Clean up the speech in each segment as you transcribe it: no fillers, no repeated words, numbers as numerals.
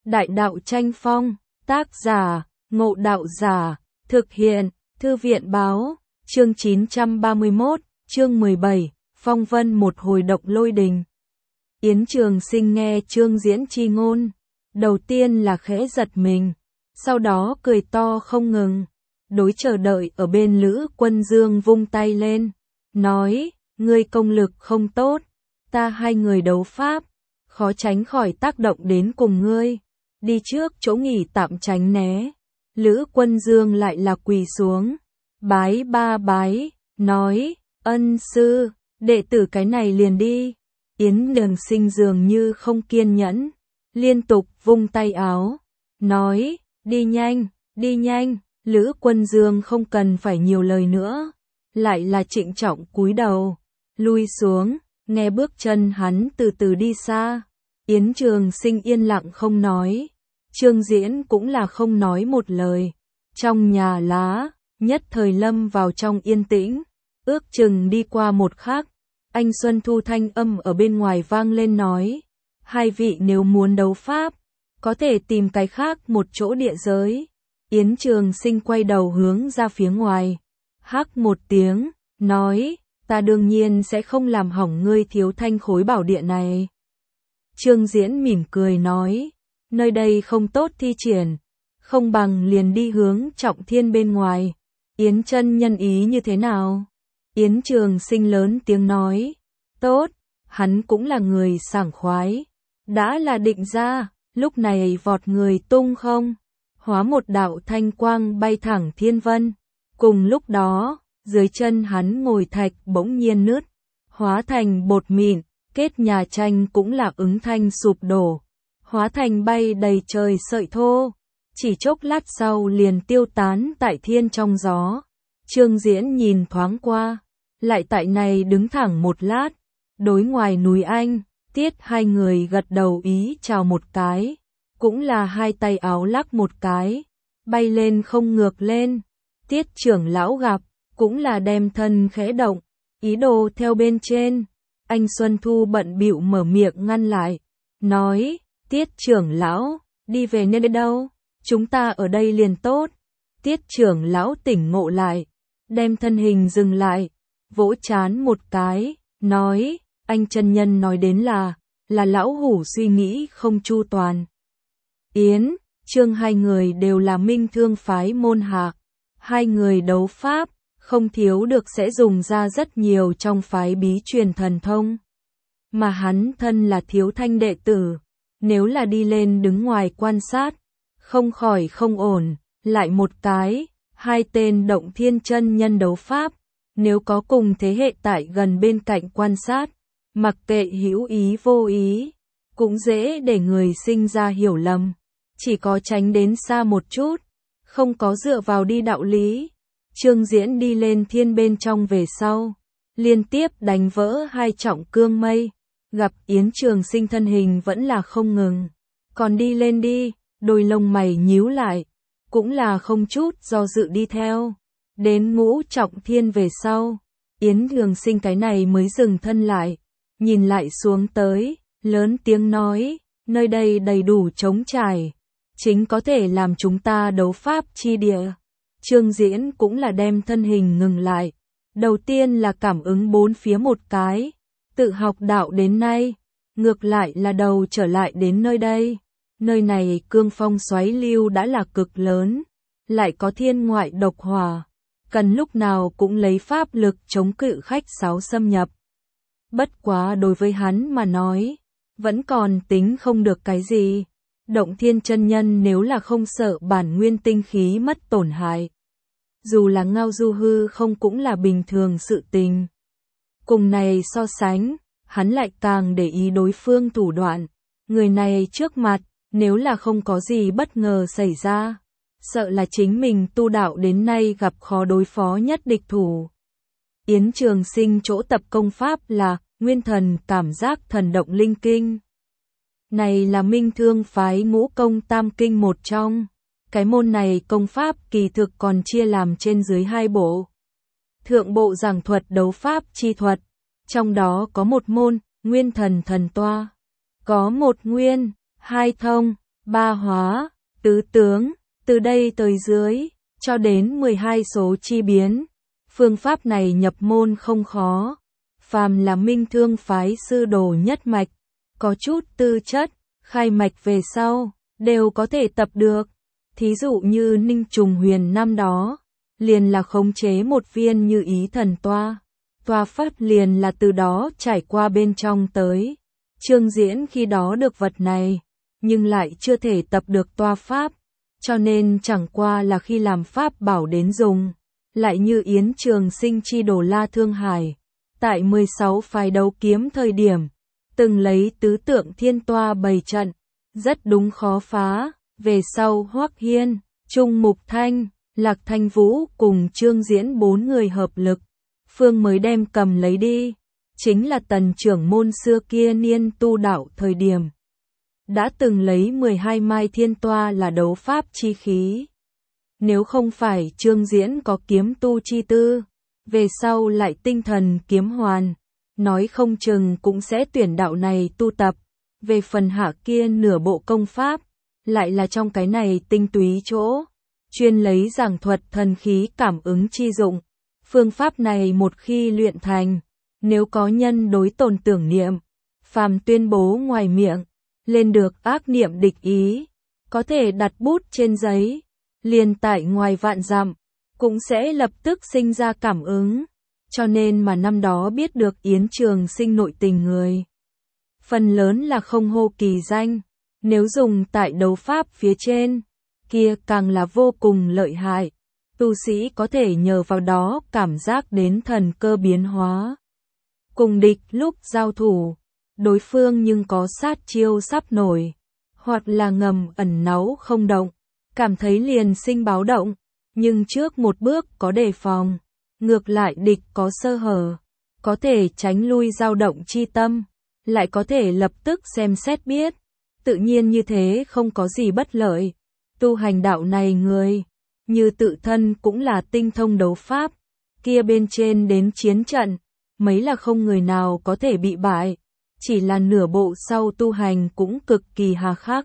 Đại đạo tranh phong, tác giả, Ngộ Đạo Giả, thực hiện, Thư viện báo, chương 931, chương 17, phong vân một hồi động lôi đình. Yến Trường Sinh nghe Trương Diễn chi ngôn, đầu tiên là khẽ giật mình, sau đó cười to không ngừng, đối chờ đợi ở bên Lữ Quân Dương vung tay lên, nói, ngươi công lực không tốt, ta hai người đấu pháp, khó tránh khỏi tác động đến cùng ngươi, đi trước chỗ nghỉ tạm tránh né. Lữ Quân Dương lại là quỳ xuống, bái ba bái, nói, ân sư, đệ tử cái này liền đi. Yến Trường Sinh dường như không kiên nhẫn, liên tục vung tay áo, nói, đi nhanh, đi nhanh. Lữ Quân Dương không cần phải nhiều lời nữa, lại là trịnh trọng cúi đầu, lui xuống, nghe bước chân hắn từ từ đi xa. Yến Trường Sinh yên lặng không nói, Trương Diễn cũng là không nói một lời. Trong nhà lá, nhất thời lâm vào trong yên tĩnh, ước chừng đi qua một khắc, anh Xuân Thu thanh âm ở bên ngoài vang lên nói, hai vị nếu muốn đấu pháp, có thể tìm cái khác một chỗ địa giới. Yến Trường Sinh quay đầu hướng ra phía ngoài, hắc một tiếng, nói, ta đương nhiên sẽ không làm hỏng ngươi Thiếu Thanh khối bảo địa này. Trương Diễn mỉm cười nói, nơi đây không tốt thi triển, không bằng liền đi hướng Trọng Thiên bên ngoài. Yến chân nhân ý như thế nào? Yến Trường Sinh lớn tiếng nói, tốt, hắn cũng là người sảng khoái, đã là định ra, lúc này vọt người tung không, hóa một đạo thanh quang bay thẳng thiên vân. Cùng lúc đó, dưới chân hắn ngồi thạch bỗng nhiên nứt, hóa thành bột mịn, kết nhà tranh cũng là ứng thanh sụp đổ, hóa thành bay đầy trời sợi thô, chỉ chốc lát sau liền tiêu tán tại thiên trong gió. Trương Diễn nhìn thoáng qua, lại tại này đứng thẳng một lát, đối ngoài núi Anh, Tiết hai người gật đầu ý chào một cái, cũng là hai tay áo lắc một cái, bay lên không ngược lên. Tiết trưởng lão gặp, cũng là đem thân khẽ động, ý đồ theo bên trên. Anh Xuân Thu bận bịu mở miệng ngăn lại, nói, Tiết trưởng lão, đi về nơi đâu, chúng ta ở đây liền tốt. Tiết trưởng lão tỉnh ngộ lại, đem thân hình dừng lại, vỗ trán một cái, nói, anh chân nhân nói đến là lão hủ suy nghĩ không chu toàn. Yến, Trương hai người đều là Minh Thương phái môn hạ, hai người đấu pháp, không thiếu được sẽ dùng ra rất nhiều trong phái bí truyền thần thông. Mà hắn thân là Thiếu Thanh đệ tử, nếu là đi lên đứng ngoài quan sát, không khỏi không ổn, lại một cái, hai tên Động Thiên chân nhân đấu pháp, nếu có cùng thế hệ tại gần bên cạnh quan sát, mặc kệ hữu ý vô ý, cũng dễ để người sinh ra hiểu lầm, chỉ có tránh đến xa một chút, không có dựa vào đi đạo lý. Trương Diễn đi lên thiên bên trong về sau, liên tiếp đánh vỡ hai trọng cương mây, gặp Yến Trường Sinh thân hình vẫn là không ngừng, còn đi lên đi, đôi lông mày nhíu lại, cũng là không chút do dự đi theo. Đến ngũ trọng thiên về sau, Yến Trường Sinh cái này mới dừng thân lại, nhìn lại xuống tới, lớn tiếng nói, nơi đây đầy đủ trống trải, chính có thể làm chúng ta đấu pháp chi địa. Trương Diễn cũng là đem thân hình ngừng lại, đầu tiên là cảm ứng bốn phía một cái, tự học đạo đến nay, ngược lại là đầu trở lại đến nơi đây. Nơi này cương phong xoáy lưu đã là cực lớn, lại có thiên ngoại độc hỏa, cần lúc nào cũng lấy pháp lực chống cự khách sáo xâm nhập. Bất quá đối với hắn mà nói, vẫn còn tính không được cái gì. Động Thiên chân nhân nếu là không sợ bản nguyên tinh khí mất tổn hại, dù là ngao du hư không cũng là bình thường sự tình. Cùng này so sánh, hắn lại càng để ý đối phương thủ đoạn. Người này trước mặt, nếu là không có gì bất ngờ xảy ra, sợ là chính mình tu đạo đến nay gặp khó đối phó nhất địch thủ. Yến Trường Sinh chỗ tập công pháp là Nguyên Thần Cảm Giác Thần Động Linh Kinh. Này là Minh Thương phái ngũ công tam kinh một trong. Cái môn này công pháp kỳ thực còn chia làm trên dưới hai bộ. Thượng bộ giảng thuật đấu pháp chi thuật, trong đó có một môn, Nguyên Thần Thần Toa. Có một nguyên, hai thông, ba hóa, tứ tướng, từ đây tới dưới, cho đến 12 số chi biến. Phương pháp này nhập môn không khó, phàm là Minh Thương phái sư đồ nhất mạch, có chút tư chất, khai mạch về sau, đều có thể tập được. Thí dụ như Ninh Trùng Huyền năm đó, liền là khống chế một viên như ý thần toa. Toa pháp liền là từ đó trải qua bên trong tới. Trương Diễn khi đó được vật này, nhưng lại chưa thể tập được toa pháp, cho nên chẳng qua là khi làm pháp bảo đến dùng. Lại như Yến Trường Sinh chi đồ La Thương Hải, tại 16 phái đấu kiếm thời điểm, từng lấy tứ tượng thiên toa bày trận, rất đúng khó phá. Về sau Hoắc Hiên, Trung Mục Thanh, Lạc Thanh Vũ cùng Trương Diễn 4 người hợp lực, Phương mới đem cầm lấy đi. Chính là Tần trưởng môn xưa kia niên tu đạo thời điểm, đã từng lấy 12 mai thiên toa là đấu pháp chi khí. Nếu không phải Trương Diễn có kiếm tu chi tư, về sau lại tinh thần kiếm hoàn, nói không chừng cũng sẽ tuyển đạo này tu tập. Về phần hạ kia nửa bộ công pháp, lại là trong cái này tinh túy chỗ, chuyên lấy giảng thuật thần khí cảm ứng chi dụng. Phương pháp này một khi luyện thành, nếu có nhân đối tồn tưởng niệm, phàm tuyên bố ngoài miệng, lên được ác niệm địch ý, có thể đặt bút trên giấy, liền tại ngoài vạn dặm, cũng sẽ lập tức sinh ra cảm ứng. Cho nên mà năm đó biết được Yến Trường Sinh nội tình người, phần lớn là không hô kỳ danh, nếu dùng tại đấu pháp phía trên, kia càng là vô cùng lợi hại. Tu sĩ có thể nhờ vào đó cảm giác đến thần cơ biến hóa. Cùng địch lúc giao thủ, đối phương nhưng có sát chiêu sắp nổi, hoặc là ngầm ẩn náu không động, cảm thấy liền sinh báo động, nhưng trước một bước có đề phòng, ngược lại địch có sơ hở, có thể tránh lui dao động chi tâm, lại có thể lập tức xem xét biết, tự nhiên như thế không có gì bất lợi. Tu hành đạo này người, như tự thân cũng là tinh thông đấu pháp, kia bên trên đến chiến trận, mấy là không người nào có thể bị bại, chỉ là nửa bộ sau tu hành cũng cực kỳ hà khắc.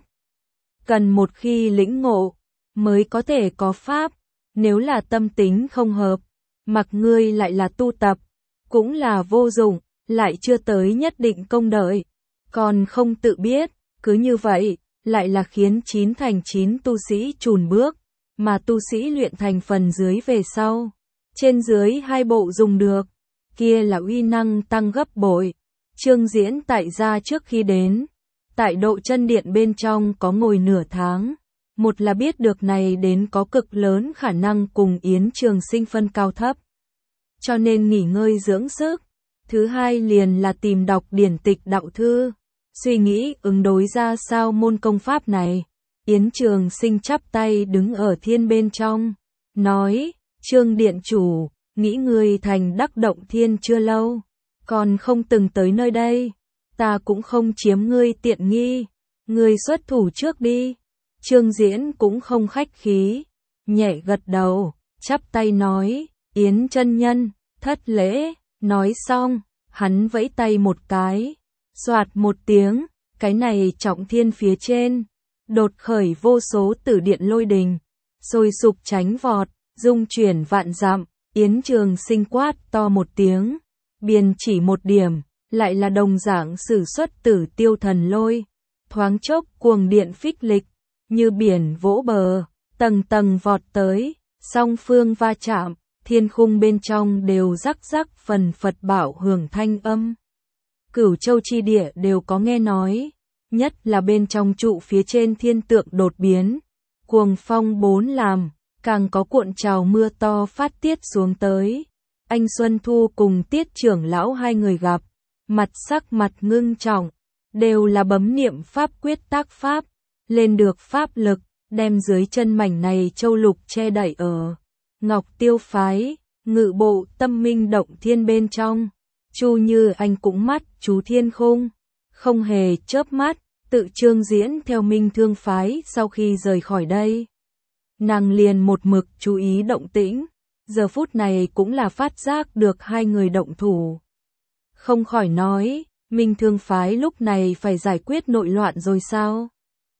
Cần một khi lĩnh ngộ, mới có thể có pháp, nếu là tâm tính không hợp, mặc ngươi lại là tu tập, cũng là vô dụng, lại chưa tới nhất định công đợi, còn không tự biết, cứ như vậy, lại là khiến 9 thành 9 tu sĩ chùn bước, mà tu sĩ luyện thành phần dưới về sau, trên dưới hai bộ dùng được, kia là uy năng tăng gấp bội. Trương Diễn tại gia trước khi đến, tại Độ Chân Điện bên trong có ngồi nửa tháng, một là biết được này đến có cực lớn khả năng cùng Yến Trường Sinh phân cao thấp, cho nên nghỉ ngơi dưỡng sức. Thứ hai liền là tìm đọc điển tịch đạo thư, suy nghĩ ứng đối ra sao môn công pháp này. Yến Trường Sinh chắp tay đứng ở thiên bên trong, nói, Trương Điện Chủ, nghĩ ngươi thành đắc động thiên chưa lâu, còn không từng tới nơi đây, ta cũng không chiếm ngươi tiện nghi, ngươi xuất thủ trước đi. Trương Diễn cũng không khách khí, nhẹ gật đầu, chắp tay nói, Yến chân nhân, thất lễ. Nói xong, hắn vẫy tay một cái, xoạt một tiếng, cái này trọng thiên phía trên, đột khởi vô số tử điện lôi đình, sôi sục tránh vọt, dung chuyển vạn dặm. Yến Trường Sinh quát to một tiếng, biên chỉ một điểm, lại là đồng dạng sử xuất tử tiêu thần lôi, thoáng chốc cuồng điện phích lịch, như biển vỗ bờ, tầng tầng vọt tới, song phương va chạm, thiên khung bên trong đều rắc rắc phần phật bảo hưởng thanh âm. Cửu châu chi địa đều có nghe nói, nhất là bên trong trụ phía trên thiên tượng đột biến, cuồng phong bốn làm, càng có cuộn trào mưa to phát tiết xuống tới. Anh Xuân Thu cùng Tiết trưởng lão hai người gặp, mặt sắc mặt ngưng trọng, đều là bấm niệm pháp quyết tác pháp, lên được pháp lực, đem dưới chân mảnh này châu lục che đậy ở Ngọc Tiêu phái, ngự bộ tâm minh động thiên bên trong. Chu Như Anh cũng mắt chú thiên khung, không hề chớp mắt, tự Trương Diễn theo Minh Thương phái sau khi rời khỏi đây. Nàng liền một mực chú ý động tĩnh, giờ phút này cũng là phát giác được hai người động thủ. Không khỏi nói, Minh Thương phái lúc này phải giải quyết nội loạn rồi sao?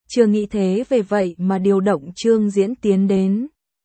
chưa nghĩ thế về vậy mà điều động Trương Diễn tiến đến.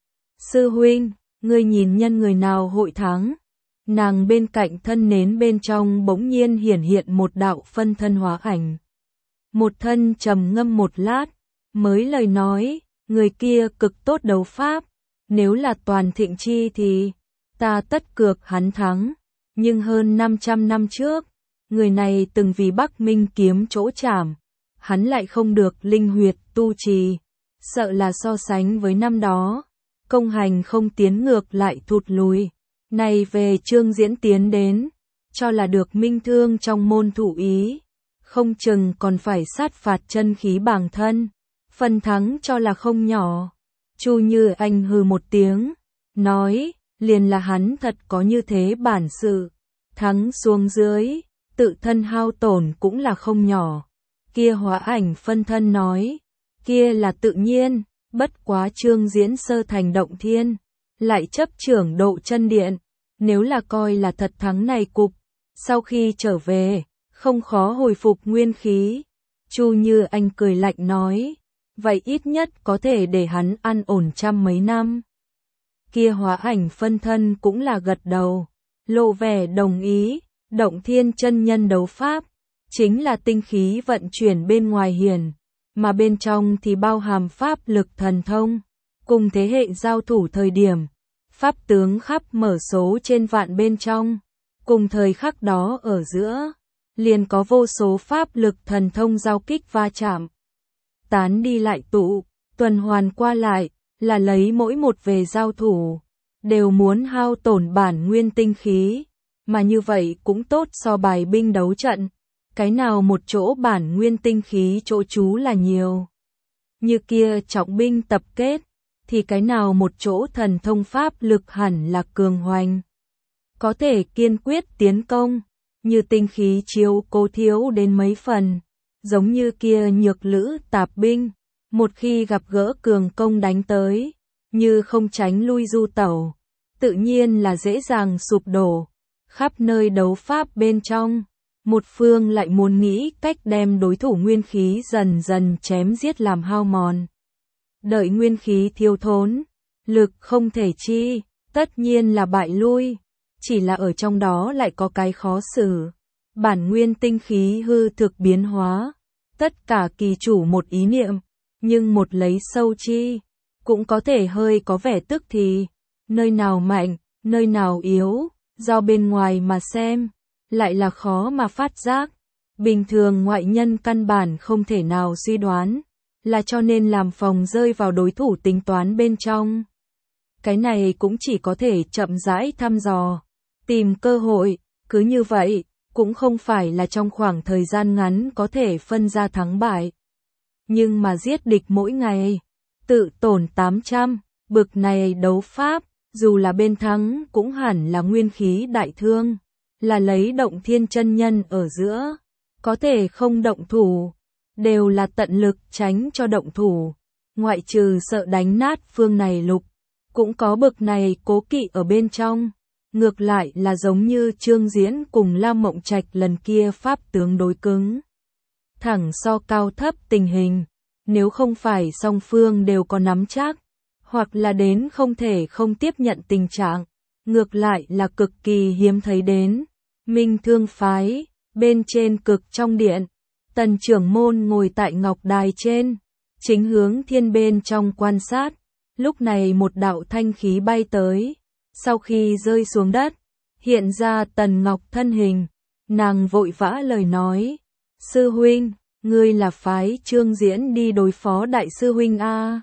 Sư huynh, ngươi nhìn nhân người nào hội thắng? Nàng bên cạnh thân nến bên trong bỗng nhiên hiển hiện một đạo phân thân hóa ảnh. Một thân trầm ngâm một lát, mới lời nói, người kia cực tốt đấu pháp, nếu là Toàn Thịnh Chi thì ta tất cược hắn thắng, nhưng hơn 500 năm trước, người này từng vì Bắc Minh kiếm chỗ chảm, hắn lại không được linh huyệt tu trì, sợ là so sánh với năm đó, công hành không tiến ngược lại thụt lùi. Này về Trương Diễn tiến đến, cho là được minh thương trong môn thủ ý, không chừng còn phải sát phạt chân khí bản thân, phần thắng cho là không nhỏ. Chu Như Anh hừ một tiếng, nói, liền là hắn thật có như thế bản sự, thắng xuống dưới, tự thân hao tổn cũng là không nhỏ. Kia hóa ảnh phân thân nói, kia là tự nhiên, bất quá Trương Diễn sơ thành động thiên, lại chấp trưởng độ chân điện, nếu là coi là thật thắng này cục, sau khi trở về, không khó hồi phục nguyên khí. Chu Như Anh cười lạnh nói, vậy ít nhất có thể để hắn ăn ổn trăm mấy năm. Kia hóa ảnh phân thân cũng là gật đầu, lộ vẻ đồng ý, động thiên chân nhân đấu pháp, chính là tinh khí vận chuyển bên ngoài hiển, mà bên trong thì bao hàm pháp lực thần thông, cùng thế hệ giao thủ thời điểm, pháp tướng khắp mở số trên vạn bên trong, cùng thời khắc đó ở giữa, liền có vô số pháp lực thần thông giao kích va chạm, tán đi lại tụ, tuần hoàn qua lại, là lấy mỗi một về giao thủ, đều muốn hao tổn bản nguyên tinh khí, mà như vậy cũng tốt so bài binh đấu trận, cái nào một chỗ bản nguyên tinh khí chỗ trú là nhiều. Như kia trọng binh tập kết, thì cái nào một chỗ thần thông pháp lực hẳn là cường hoành. Có thể kiên quyết tiến công, như tinh khí chiếu cố thiếu đến mấy phần, giống như kia nhược lữ tạp binh, một khi gặp gỡ cường công đánh tới, như không tránh lui du tẩu, tự nhiên là dễ dàng sụp đổ. Khắp nơi đấu pháp bên trong, một phương lại muốn nghĩ cách đem đối thủ nguyên khí dần dần chém giết làm hao mòn. Đợi nguyên khí thiếu thốn, lực không thể chi, tất nhiên là bại lui, chỉ là ở trong đó lại có cái khó xử. Bản nguyên tinh khí hư thực biến hóa, tất cả kỳ chủ một ý niệm, nhưng một lấy sâu chi, cũng có thể hơi có vẻ tức thì, nơi nào mạnh, nơi nào yếu, do bên ngoài mà xem, lại là khó mà phát giác. Bình thường ngoại nhân căn bản không thể nào suy đoán, là cho nên làm phòng rơi vào đối thủ tính toán bên trong. Cái này cũng chỉ có thể chậm rãi thăm dò, tìm cơ hội, cứ như vậy, cũng không phải là trong khoảng thời gian ngắn có thể phân ra thắng bại. Nhưng mà giết địch mỗi ngày, tự tổn 800, bực này đấu pháp, dù là bên thắng cũng hẳn là nguyên khí đại thương, là lấy động thiên chân nhân ở giữa, có thể không động thủ, đều là tận lực tránh cho động thủ, ngoại trừ sợ đánh nát phương này lục, cũng có bực này cố kỵ ở bên trong. Ngược lại là giống như Trương Diễn cùng La Mộng Trạch lần kia pháp tướng đối cứng. Thẳng so cao thấp tình hình, nếu không phải song phương đều có nắm chắc, hoặc là đến không thể không tiếp nhận tình trạng, ngược lại là cực kỳ hiếm thấy đến. Minh Thương phái, bên trên cực trong điện, Tần trưởng môn ngồi tại ngọc đài trên, chính hướng thiên bên trong quan sát, lúc này một đạo thanh khí bay tới. Sau khi rơi xuống đất, hiện ra Tần Ngọc thân hình, nàng vội vã lời nói, sư huynh, ngươi là phái Trương Diễn đi đối phó đại sư huynh a?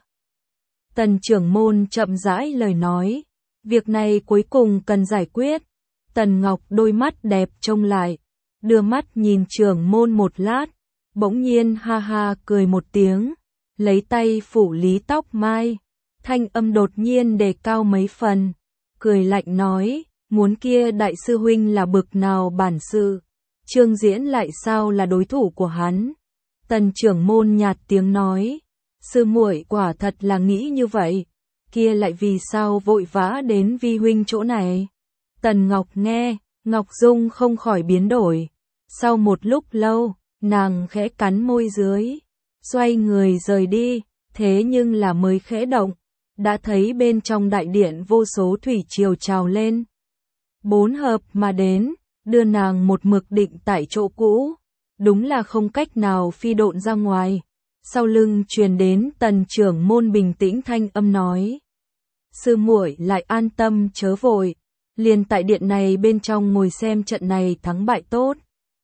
Tần trưởng môn chậm rãi lời nói, việc này cuối cùng cần giải quyết. Tần Ngọc đôi mắt đẹp trông lại, đưa mắt nhìn trưởng môn một lát, bỗng nhiên ha ha cười một tiếng, lấy tay phủ lý tóc mai, thanh âm đột nhiên đề cao mấy phần. Cười lạnh nói, muốn kia đại sư huynh là bực nào bản sự, Trương Diễn lại sao là đối thủ của hắn. Tần trưởng môn nhạt tiếng nói, sư muội quả thật là nghĩ như vậy, kia lại vì sao vội vã đến vi huynh chỗ này. Tần Ngọc nghe, Ngọc Dung không khỏi biến đổi, sau một lúc lâu, nàng khẽ cắn môi dưới, xoay người rời đi, thế nhưng là mới khẽ động, đã thấy bên trong đại điện vô số thủy triều trào lên. Bốn hợp mà đến, đưa nàng một mực định tại chỗ cũ, đúng là không cách nào phi độn ra ngoài. Sau lưng truyền đến Tần trưởng môn bình tĩnh thanh âm nói: "Sư muội lại an tâm chớ vội, liền tại điện này bên trong ngồi xem trận này thắng bại tốt."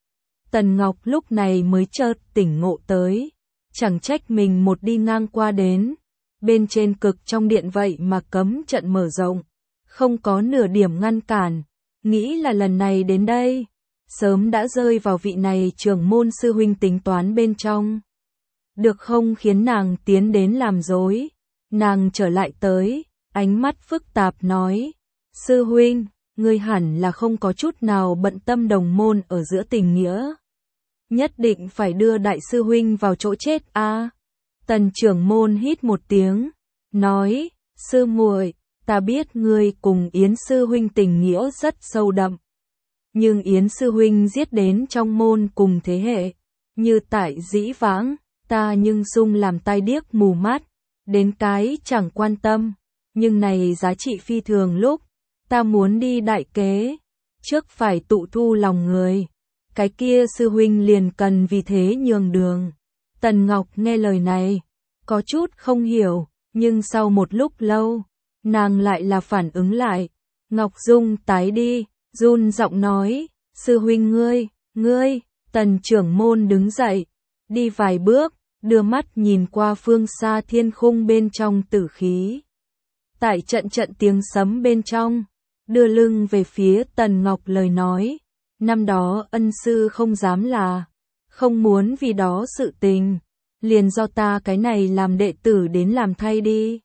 Tần Ngọc lúc này mới chợt tỉnh ngộ tới, chẳng trách mình một đi ngang qua đến, bên trên cực trong điện vậy mà cấm trận mở rộng, không có nửa điểm ngăn cản, nghĩ là lần này đến đây, sớm đã rơi vào vị này trưởng môn sư huynh tính toán bên trong. Được không khiến nàng tiến đến làm dối, nàng trở lại tới, ánh mắt phức tạp nói: "Sư huynh, ngươi hẳn là không có chút nào bận tâm đồng môn ở giữa tình nghĩa. Nhất định phải đưa đại sư huynh vào chỗ chết a?" Tần trưởng môn hít một tiếng, nói: "Sư muội, ta biết ngươi cùng Yến sư huynh tình nghĩa rất sâu đậm. Nhưng Yến sư huynh giết đến trong môn cùng thế hệ, như tại dĩ vãng, ta nhưng sung làm tai điếc mù mắt, đến cái chẳng quan tâm, nhưng này giá trị phi thường lúc, ta muốn đi đại kế, trước phải tụ thu lòng người, cái kia sư huynh liền cần vì thế nhường đường." Tần Ngọc nghe lời này, có chút không hiểu, nhưng sau một lúc lâu, nàng lại là phản ứng lại. Ngọc Dung tái đi, run giọng nói: "Sư huynh ngươi." Tần trưởng môn đứng dậy, đi vài bước, đưa mắt nhìn qua phương xa thiên khung bên trong tử khí. Tại trận trận tiếng sấm bên trong, đưa lưng về phía Tần Ngọc lời nói: "Năm đó ân sư không dám là, không muốn vì đó sự tình, liền do ta cái này làm đệ tử đến làm thay đi.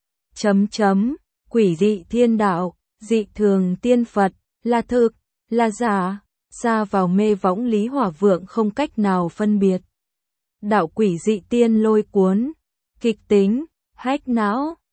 Quỷ dị thiên đạo, dị thường tiên Phật, là thực, là giả, xa vào mê võng Lý Hỏa Vượng không cách nào phân biệt. Đạo quỷ dị tiên lôi cuốn, kịch tính, hách não,